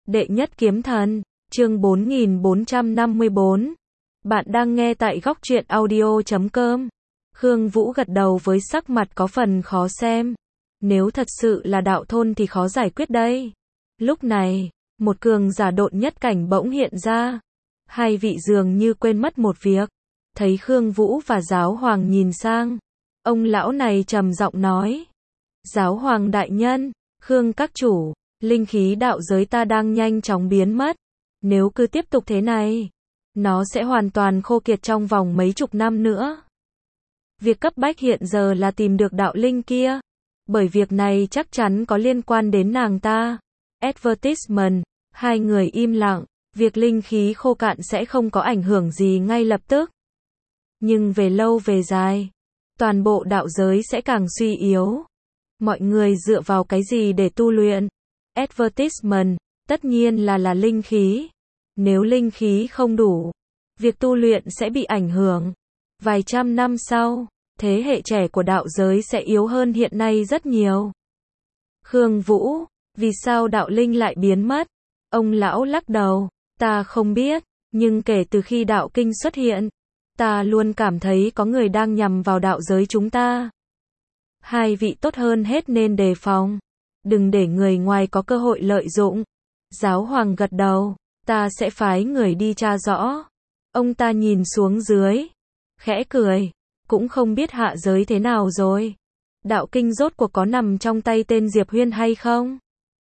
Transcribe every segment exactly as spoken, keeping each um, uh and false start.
Đệ nhất kiếm thần, chương bốn nghìn bốn trăm năm mươi bốn. Bạn đang nghe tại góc truyện audio chấm com. Khương Vũ gật đầu với sắc mặt có phần khó xem. Nếu thật sự là đạo thôn thì khó giải quyết đây. Lúc này, một cường giả độn nhất cảnh bỗng hiện ra. Hai vị dường như quên mất một việc. Thấy Khương Vũ và giáo hoàng nhìn sang. Ông lão này trầm giọng nói. Giáo hoàng đại nhân, Khương các chủ, linh khí đạo giới ta đang nhanh chóng biến mất. Nếu cứ tiếp tục thế này, nó sẽ hoàn toàn khô kiệt trong vòng mấy chục năm nữa. Việc cấp bách hiện giờ là tìm được đạo linh kia. Bởi việc này chắc chắn có liên quan đến nàng ta. Advertisement, hai người im lặng. Việc linh khí khô cạn sẽ không có ảnh hưởng gì ngay lập tức. Nhưng về lâu về dài, toàn bộ đạo giới sẽ càng suy yếu. Mọi người dựa vào cái gì để tu luyện? Advertisement, tất nhiên là là linh khí. Nếu linh khí không đủ, việc tu luyện sẽ bị ảnh hưởng. Vài trăm năm sau, thế hệ trẻ của đạo giới sẽ yếu hơn hiện nay rất nhiều. Khương Vũ, vì sao đạo linh lại biến mất? Ông lão lắc đầu, ta không biết, nhưng kể từ khi đạo kinh xuất hiện, ta luôn cảm thấy có người đang nhằm vào đạo giới chúng ta. Hai vị tốt hơn hết nên đề phòng. Đừng để người ngoài có cơ hội lợi dụng. Giáo hoàng gật đầu, ta sẽ phái người đi tra rõ. Ông ta nhìn xuống dưới, khẽ cười, cũng không biết hạ giới thế nào rồi. Đạo kinh rốt cuộc có nằm trong tay tên Diệp Huyên hay không?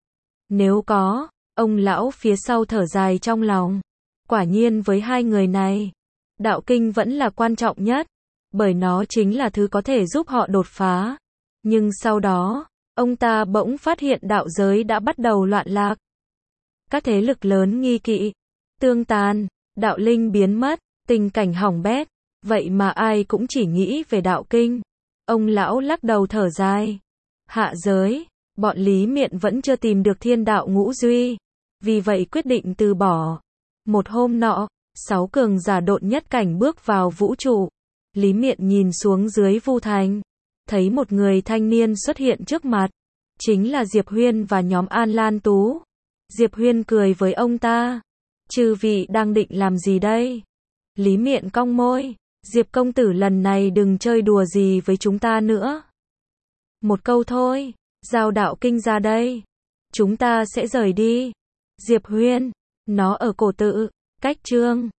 Nếu có, ông lão phía sau thở dài trong lòng. Quả nhiên với hai người này, đạo kinh vẫn là quan trọng nhất, bởi nó chính là thứ có thể giúp họ đột phá. Nhưng sau đó, ông ta bỗng phát hiện đạo giới đã bắt đầu loạn lạc. Các thế lực lớn nghi kỵ, tương tàn, đạo linh biến mất, tình cảnh hỏng bét. Vậy mà ai cũng chỉ nghĩ về đạo kinh. Ông lão lắc đầu thở dài. Hạ giới, bọn Lý Miện vẫn chưa tìm được thiên đạo ngũ duy. Vì vậy quyết định từ bỏ. Một hôm nọ, sáu cường giả độn nhất cảnh bước vào vũ trụ. Lý Miện nhìn xuống dưới vu thành. Thấy một người thanh niên xuất hiện trước mặt. Chính là Diệp Huyên và nhóm An Lan Tú. Diệp Huyên cười với ông ta. Chư vị đang định làm gì đây? Lý Miện cong môi. Diệp công tử lần này đừng chơi đùa gì với chúng ta nữa. Một câu thôi, giao đạo kinh ra đây. Chúng ta sẽ rời đi. Diệp Huyên, nó ở cổ tự, cách Trương